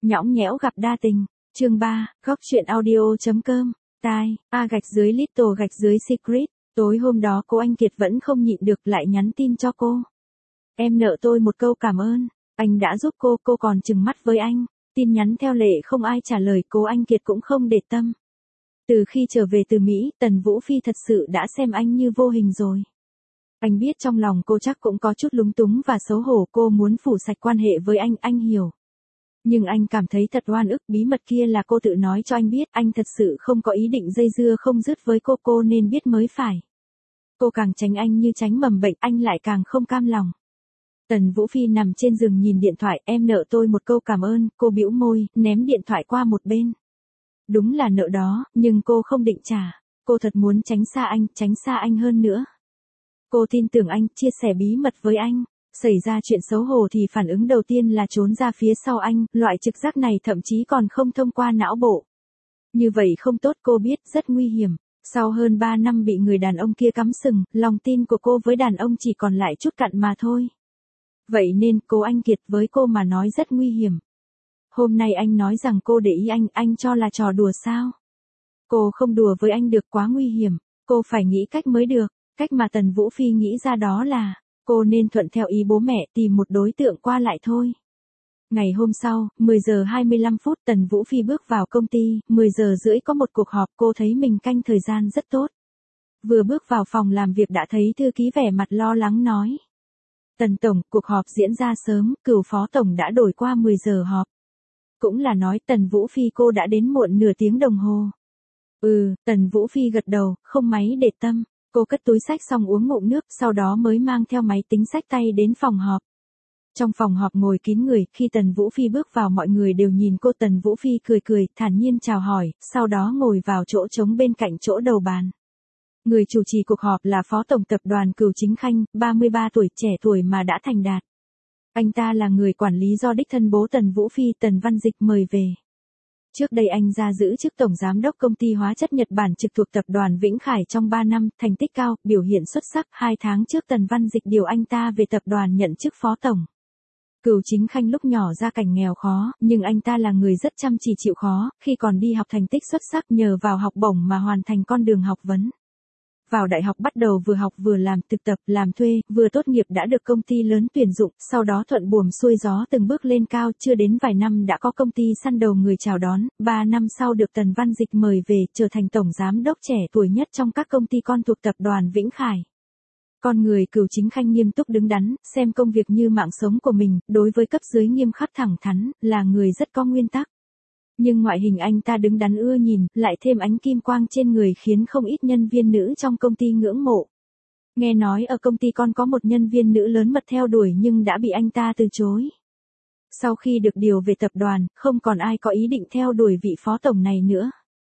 Nhõng nhẽo gặp đa tình. Chương 3, góc truyện audio.com. Tai, little secret. Tối hôm đó cô Anh Kiệt vẫn không nhịn được lại nhắn tin cho cô. Em nợ tôi một câu cảm ơn. Anh đã giúp cô còn trừng mắt với anh. Tin nhắn theo lệ không ai trả lời, cô Anh Kiệt cũng không để tâm. Từ khi trở về từ Mỹ, Tần Vũ Phi thật sự đã xem anh như vô hình rồi. Anh biết trong lòng cô chắc cũng có chút lúng túng và xấu hổ, cô muốn phủ sạch quan hệ với anh hiểu. Nhưng anh cảm thấy thật oan ức, bí mật kia là cô tự nói cho anh biết, anh thật sự không có ý định dây dưa không dứt với cô nên biết mới phải. Cô càng tránh anh như tránh mầm bệnh, anh lại càng không cam lòng. Tần Vũ Phi nằm trên giường nhìn điện thoại, em nợ tôi một câu cảm ơn, cô bĩu môi, ném điện thoại qua một bên. Đúng là nợ đó, nhưng cô không định trả, cô thật muốn tránh xa anh hơn nữa. Cô tin tưởng anh, chia sẻ bí mật với anh. Xảy ra chuyện xấu hổ thì phản ứng đầu tiên là trốn ra phía sau anh, loại trực giác này thậm chí còn không thông qua não bộ. Như vậy không tốt, cô biết, rất nguy hiểm. Sau hơn 3 năm bị người đàn ông kia cắm sừng, lòng tin của cô với đàn ông chỉ còn lại chút cặn mà thôi. Vậy nên cô Anh Kiệt với cô mà nói rất nguy hiểm. Hôm nay anh nói rằng cô để ý anh cho là trò đùa sao? Cô không đùa với anh được, quá nguy hiểm, cô phải nghĩ cách mới được. Cách mà Tần Vũ Phi nghĩ ra đó là cô nên thuận theo ý bố mẹ, tìm một đối tượng qua lại thôi. Ngày hôm sau, 10 giờ 25 phút Tần Vũ Phi bước vào công ty, 10 giờ rưỡi có một cuộc họp, cô thấy mình canh thời gian rất tốt. Vừa bước vào phòng làm việc đã thấy thư ký vẻ mặt lo lắng nói. Tần Tổng, cuộc họp diễn ra sớm, Cửu Phó Tổng đã đổi qua 10 giờ họp. Cũng là nói Tần Vũ Phi cô đã đến muộn nửa tiếng đồng hồ. Tần Vũ Phi gật đầu, không máy để tâm. Cô cất túi sách xong uống ngụm nước, sau đó mới mang theo máy tính xách tay đến phòng họp. Trong phòng họp ngồi kín người, khi Tần Vũ Phi bước vào mọi người đều nhìn cô. Tần Vũ Phi cười, thản nhiên chào hỏi, sau đó ngồi vào chỗ trống bên cạnh chỗ đầu bàn. Người chủ trì cuộc họp là Phó Tổng Tập đoàn Cửu Chính Khanh, 33 tuổi, trẻ tuổi mà đã thành đạt. Anh ta là người quản lý do đích thân bố Tần Vũ Phi, Tần Văn Dịch mời về. Trước đây anh ra giữ chức Tổng Giám đốc Công ty Hóa chất Nhật Bản trực thuộc Tập đoàn Vĩnh Khải trong 3 năm, thành tích cao, biểu hiện xuất sắc. 2 tháng trước Tần Văn Dịch điều anh ta về tập đoàn nhận chức Phó Tổng. Cửu Chính Khanh lúc nhỏ ra cảnh nghèo khó, nhưng anh ta là người rất chăm chỉ chịu khó, khi còn đi học thành tích xuất sắc nhờ vào học bổng mà hoàn thành con đường học vấn. Vào đại học bắt đầu vừa học vừa làm, thực tập, làm thuê, vừa tốt nghiệp đã được công ty lớn tuyển dụng, sau đó thuận buồm xuôi gió từng bước lên cao, chưa đến vài năm đã có công ty săn đầu người chào đón. 3 năm sau được Tần Văn Dịch mời về, trở thành tổng giám đốc trẻ tuổi nhất trong các công ty con thuộc tập đoàn Vĩnh Khải. Con người Cửu Chính Khanh nghiêm túc đứng đắn, xem công việc như mạng sống của mình, đối với cấp dưới nghiêm khắc thẳng thắn, là người rất có nguyên tắc. Nhưng ngoại hình anh ta đứng đắn ưa nhìn, lại thêm ánh kim quang trên người khiến không ít nhân viên nữ trong công ty ngưỡng mộ. Nghe nói ở công ty con có một nhân viên nữ lớn mật theo đuổi nhưng đã bị anh ta từ chối. Sau khi được điều về tập đoàn, không còn ai có ý định theo đuổi vị phó tổng này nữa.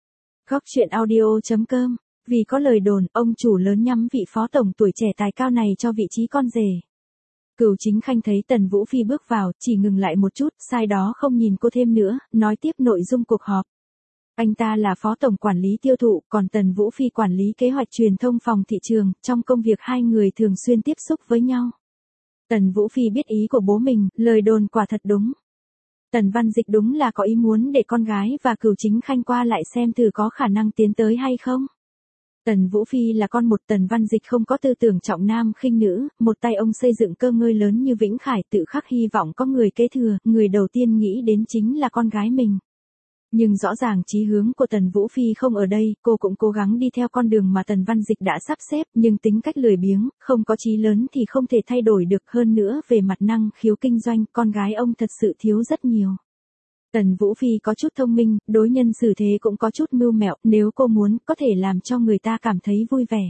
Góc truyện audio.com. Vì có lời đồn, ông chủ lớn nhắm vị phó tổng tuổi trẻ tài cao này cho vị trí con rể. Cửu Chính Khanh thấy Tần Vũ Phi bước vào, chỉ ngừng lại một chút, sai đó không nhìn cô thêm nữa, nói tiếp nội dung cuộc họp. Anh ta là Phó Tổng Quản lý Tiêu thụ, còn Tần Vũ Phi quản lý kế hoạch truyền thông phòng thị trường, trong công việc hai người thường xuyên tiếp xúc với nhau. Tần Vũ Phi biết ý của bố mình, lời đồn quả thật đúng. Tần Văn Dịch đúng là có ý muốn để con gái và Cửu Chính Khanh qua lại xem thử có khả năng tiến tới hay không. Tần Vũ Phi là con một, Tần Văn Dịch không có tư tưởng trọng nam khinh nữ, một tay ông xây dựng cơ ngơi lớn như Vĩnh Khải, tự khắc hy vọng có người kế thừa, người đầu tiên nghĩ đến chính là con gái mình. Nhưng rõ ràng chí hướng của Tần Vũ Phi không ở đây, cô cũng cố gắng đi theo con đường mà Tần Văn Dịch đã sắp xếp, nhưng tính cách lười biếng, không có chí lớn thì không thể thay đổi được, hơn nữa về mặt năng khiếu kinh doanh, con gái ông thật sự thiếu rất nhiều. Tần Vũ Phi có chút thông minh, đối nhân xử thế cũng có chút mưu mẹo, nếu cô muốn, có thể làm cho người ta cảm thấy vui vẻ.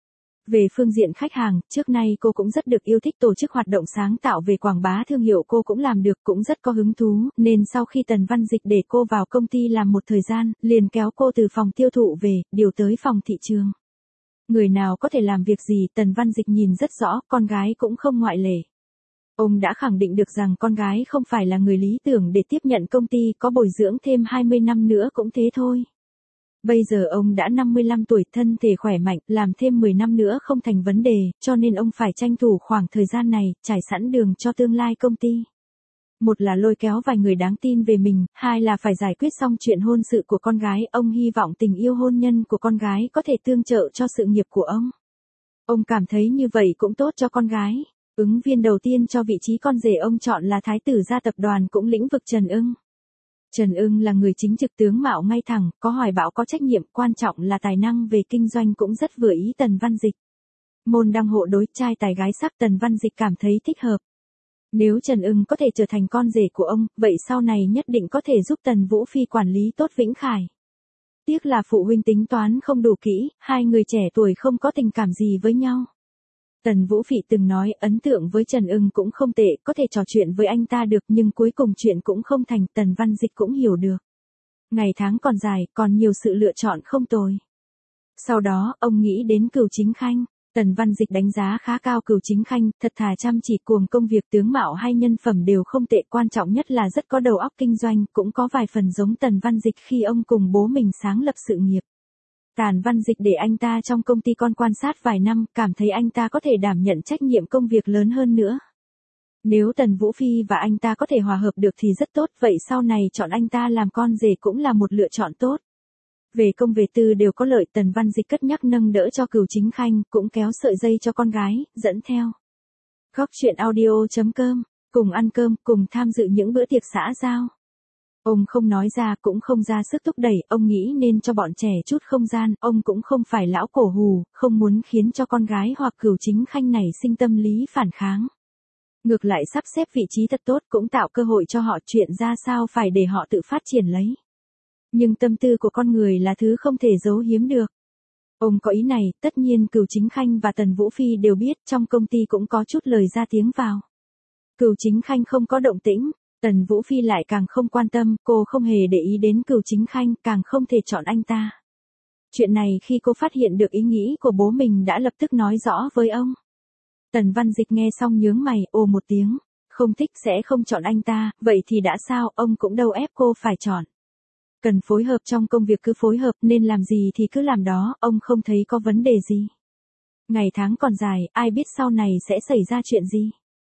Về phương diện khách hàng, trước nay cô cũng rất được yêu thích tổ chức hoạt động sáng tạo về quảng bá thương hiệu, cô cũng làm được, cũng rất có hứng thú, nên sau khi Tần Văn Dịch để cô vào công ty làm một thời gian, liền kéo cô từ phòng tiêu thụ về, điều tới phòng thị trường. Người nào có thể làm việc gì, Tần Văn Dịch nhìn rất rõ, con gái cũng không ngoại lệ. Ông đã khẳng định được rằng con gái không phải là người lý tưởng để tiếp nhận công ty, có bồi dưỡng thêm 20 năm nữa cũng thế thôi. Bây giờ ông đã 55 tuổi, thân thể khỏe mạnh, làm thêm 10 năm nữa không thành vấn đề, cho nên ông phải tranh thủ khoảng thời gian này, trải sẵn đường cho tương lai công ty. một là lôi kéo vài người đáng tin về mình, hai là phải giải quyết xong chuyện hôn sự của con gái. Ông hy vọng tình yêu hôn nhân của con gái có thể tương trợ cho sự nghiệp của ông. Ông cảm thấy như vậy cũng tốt cho con gái. Ứng viên đầu tiên cho vị trí con rể ông chọn là thái tử gia tập đoàn cũng lĩnh vực Trần Ưng. Trần Ưng là người chính trực, tướng mạo ngay thẳng, có hoài bão, có trách nhiệm, quan trọng là tài năng về kinh doanh cũng rất vừa ý Tần Văn Dịch. Môn đăng hộ đối, trai tài gái sắc, Tần Văn Dịch cảm thấy thích hợp. Nếu Trần Ưng có thể trở thành con rể của ông, vậy sau này nhất định có thể giúp Tần Vũ Phi quản lý tốt Vĩnh Khải. Tiếc là phụ huynh tính toán không đủ kỹ, hai người trẻ tuổi không có tình cảm gì với nhau. Tần Vũ Phỉ từng nói ấn tượng với Trần Ưng cũng không tệ, có thể trò chuyện với anh ta được, nhưng cuối cùng chuyện cũng không thành. Tần Văn Dịch cũng hiểu được. Ngày tháng còn dài, còn nhiều sự lựa chọn không tồi. Sau đó, ông nghĩ đến Cửu Chính Khanh. Tần Văn Dịch đánh giá khá cao Cửu Chính Khanh, thật thà chăm chỉ, cuồng công việc, tướng mạo hay nhân phẩm đều không tệ, quan trọng nhất là rất có đầu óc kinh doanh, cũng có vài phần giống Tần Văn Dịch khi ông cùng bố mình sáng lập sự nghiệp. Tần Văn Dịch để anh ta trong công ty con quan sát vài năm, cảm thấy anh ta có thể đảm nhận trách nhiệm công việc lớn hơn nữa. Nếu Tần Vũ Phi và anh ta có thể hòa hợp được thì rất tốt, vậy sau này chọn anh ta làm con rể cũng là một lựa chọn tốt. Về công về tư đều có lợi, Tần Văn Dịch cất nhắc nâng đỡ cho Cửu Chính Khanh, cũng kéo sợi dây cho con gái, dẫn theo. Góc chuyện audio.com, cùng ăn cơm, cùng tham dự những bữa tiệc xã giao. Ông không nói ra cũng không ra sức thúc đẩy, ông nghĩ nên cho bọn trẻ chút không gian, ông cũng không phải lão cổ hù, không muốn khiến cho con gái hoặc Cửu Chính Khanh này sinh tâm lý phản kháng. Ngược lại sắp xếp vị trí thật tốt, cũng tạo cơ hội cho họ, chuyện ra sao phải để họ tự phát triển lấy. Nhưng tâm tư của con người là thứ không thể giấu giếm được. Ông có ý này, tất nhiên Cửu Chính Khanh và Tần Vũ Phi đều biết, trong công ty cũng có chút lời ra tiếng vào. Cửu Chính Khanh không có động tĩnh, Tần Vũ Phi lại càng không quan tâm, cô không hề để ý đến Cửu Chính Khanh, càng không thể chọn anh ta. Chuyện này khi cô phát hiện được ý nghĩ của bố mình đã lập tức nói rõ với ông. Tần Văn Dịch nghe xong nhướng mày, ồ một tiếng, không thích sẽ không chọn anh ta, vậy thì đã sao, ông cũng đâu ép cô phải chọn. Cần phối hợp trong công việc cứ phối hợp, nên làm gì thì cứ làm đó, ông không thấy có vấn đề gì. Ngày tháng còn dài, ai biết sau này sẽ xảy ra chuyện gì.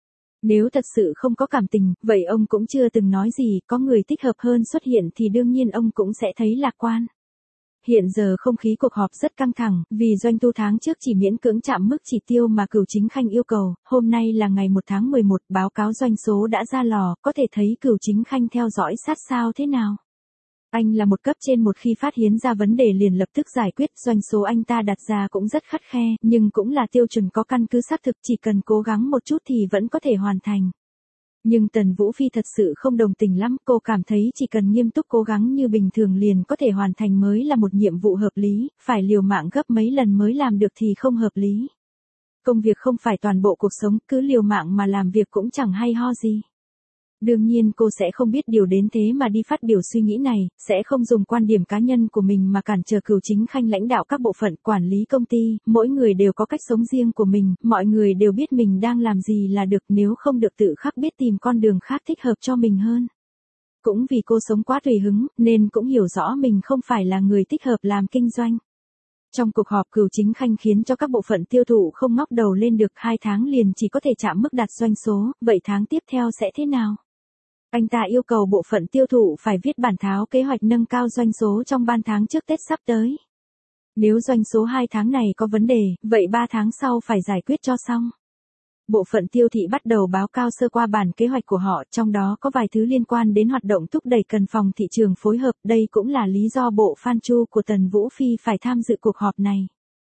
Nếu thật sự không có cảm tình, vậy ông cũng chưa từng nói gì, có người thích hợp hơn xuất hiện thì đương nhiên ông cũng sẽ thấy lạc quan. Hiện giờ không khí cuộc họp rất căng thẳng, vì doanh thu tháng trước chỉ miễn cưỡng chạm mức chỉ tiêu mà Cửu Chính Khanh yêu cầu, hôm nay là ngày 1 tháng 11, báo cáo doanh số đã ra lò, có thể thấy Cửu Chính Khanh theo dõi sát sao thế nào. Anh là một cấp trên, một khi phát hiện ra vấn đề liền lập tức giải quyết, doanh số anh ta đặt ra cũng rất khắt khe, nhưng cũng là tiêu chuẩn có căn cứ xác thực, chỉ cần cố gắng một chút thì vẫn có thể hoàn thành. Nhưng Tần Vũ Phi thật sự không đồng tình lắm, cô cảm thấy chỉ cần nghiêm túc cố gắng như bình thường liền có thể hoàn thành mới là một nhiệm vụ hợp lý, phải liều mạng gấp mấy lần mới làm được thì không hợp lý. Công việc không phải toàn bộ cuộc sống, cứ liều mạng mà làm việc cũng chẳng hay ho gì. Đương nhiên cô sẽ không biết điều đến thế mà đi phát biểu suy nghĩ này, sẽ không dùng quan điểm cá nhân của mình mà cản trở Cửu Chính Khanh lãnh đạo các bộ phận quản lý công ty, mỗi người đều có cách sống riêng của mình, mọi người đều biết mình đang làm gì là được, nếu không được tự khắc biết tìm con đường khác thích hợp cho mình hơn. Cũng vì cô sống quá tùy hứng, nên cũng hiểu rõ mình không phải là người thích hợp làm kinh doanh. Trong cuộc họp Cửu Chính Khanh khiến cho các bộ phận tiêu thụ không ngóc đầu lên được, 2 tháng liền chỉ có thể chạm mức đạt doanh số, vậy tháng tiếp theo sẽ thế nào? Anh ta yêu cầu bộ phận tiêu thụ phải viết bản thảo kế hoạch nâng cao doanh số trong 3 tháng trước Tết sắp tới. Nếu doanh số 2 tháng này có vấn đề, vậy 3 tháng sau phải giải quyết cho xong. Bộ phận tiêu thị bắt đầu báo cáo sơ qua bản kế hoạch của họ, trong đó có vài thứ liên quan đến hoạt động thúc đẩy cần phòng thị trường phối hợp, đây cũng là lý do bộ fan chu của Tần Vũ Phi phải tham dự cuộc họp này.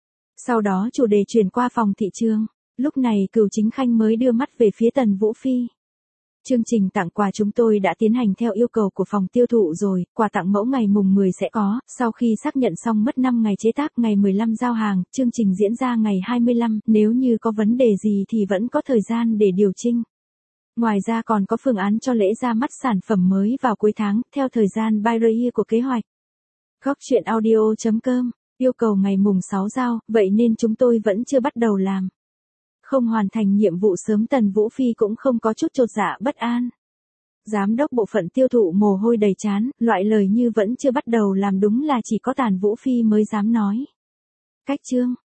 Sau đó chủ đề chuyển qua phòng thị trường, lúc này Cửu Chính Khanh mới đưa mắt về phía Tần Vũ Phi. Chương trình tặng quà chúng tôi đã tiến hành theo yêu cầu của phòng tiêu thụ rồi, quà tặng mẫu ngày mùng 10 sẽ có, sau khi xác nhận xong mất 5 ngày chế tác, ngày 15 giao hàng, chương trình diễn ra ngày 25, nếu như có vấn đề gì thì vẫn có thời gian để điều chỉnh. Ngoài ra còn có phương án cho lễ ra mắt sản phẩm mới vào cuối tháng, theo thời gian buy rate của kế hoạch. Góc chuyện audio.com, yêu cầu ngày mùng 6 giao, vậy nên chúng tôi vẫn chưa bắt đầu làm. Không hoàn thành nhiệm vụ sớm, Tần Vũ Phi cũng không có chút chột dạ bất an. Giám đốc bộ phận tiêu thụ mồ hôi đầy trán, loại lời như vẫn chưa bắt đầu làm đúng là chỉ có Tần Vũ Phi mới dám nói. Cách chương